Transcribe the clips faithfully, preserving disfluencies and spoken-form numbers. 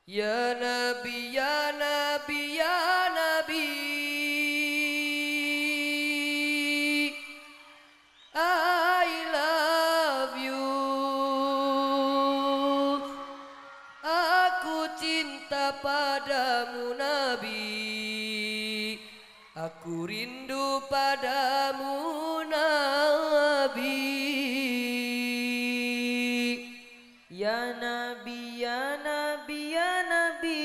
Ya Nabi, ya Nabi, ya Nabi, I love you. Aku cinta padamu Nabi, aku rindu padamu Nabi. Ya Nabi, ya Nabi, ya Nabi,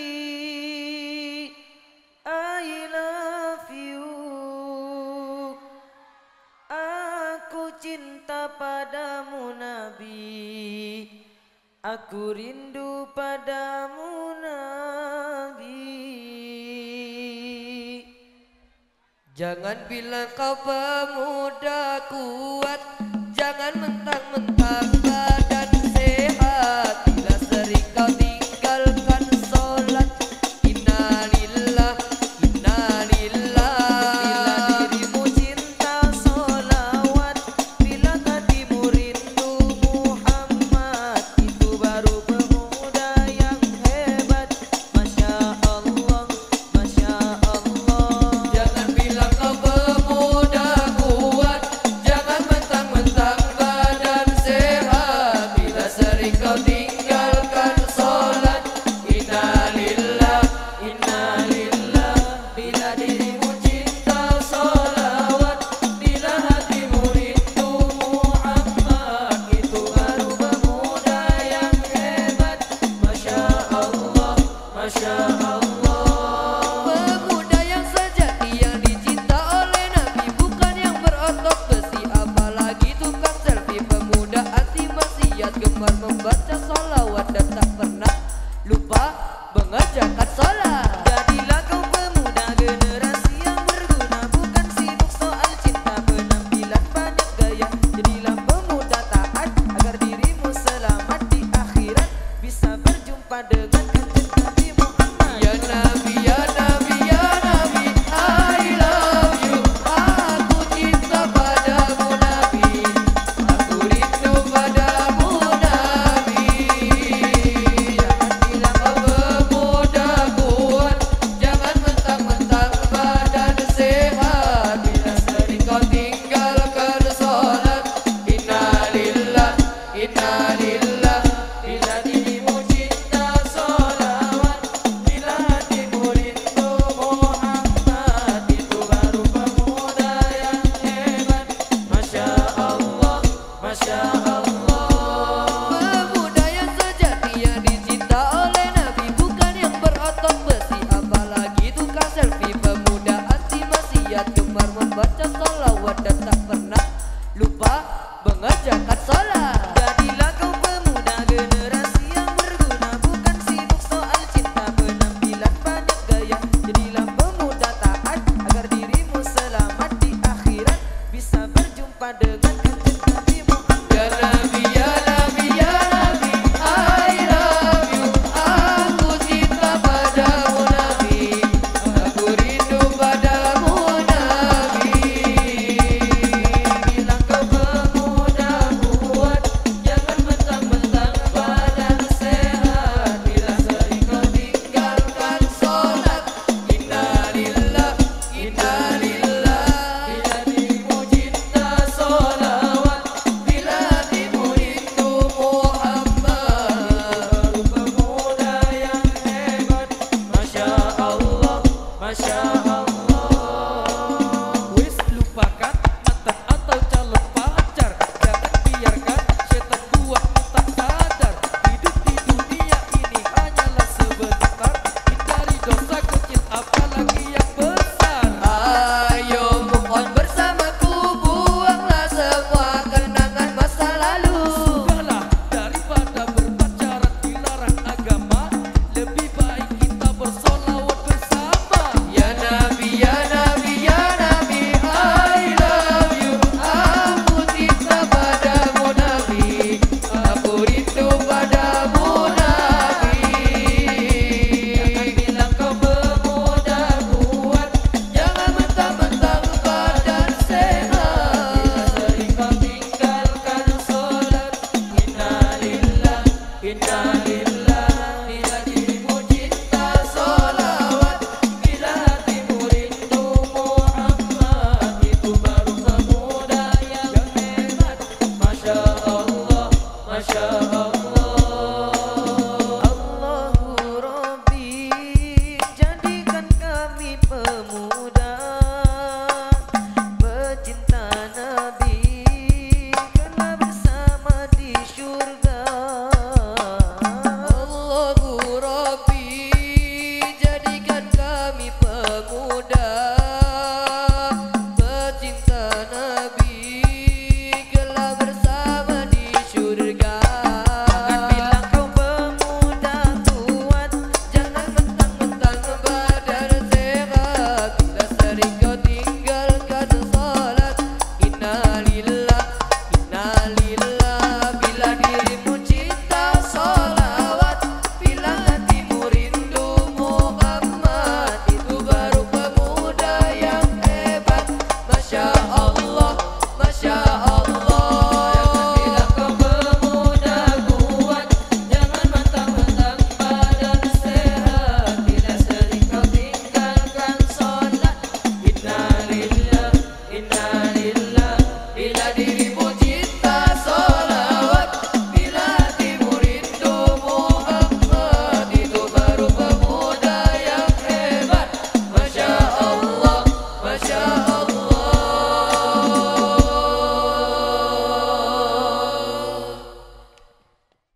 I love you. Aku cinta padamu Nabi, aku rindu padamu Nabi. Jangan bilang kau pemuda kuat, jangan mentang-mentang badan sehat. Bila sering kau tinggalkan sholat, innalillah, innalillah. Bila dirimu cinta sholawat, bila hatimu rindu Muhammad, itu baru pemuda yang hebat. Masya Allah, Masya Allah. Jangan bilang kau pemuda kuat, jangan mentang-mentang badan sehat. Bila sering kau tinggalkan sholat, innalillah, innalillah. Bila dirimu cinta sholawat, bila hatimu rindu Muhammad, itu baru pemuda yang hebat. Masya Allah, Masya Allah. Pemuda yang sejati yang dicinta oleh Nabi, bukan yang berotot besi apalagi tukang selfie. Pemuda anti maksiat, gemar membaca sholawat dan tak pernah lupa mengerjakan sholat. Jadilah kau pemuda generasi yang berguna, bukan sibuk soal cinta penampilan banyak gaya. Jadilah pemuda taat agar dirimu selamat di akhirat, bisa berjumpa dengan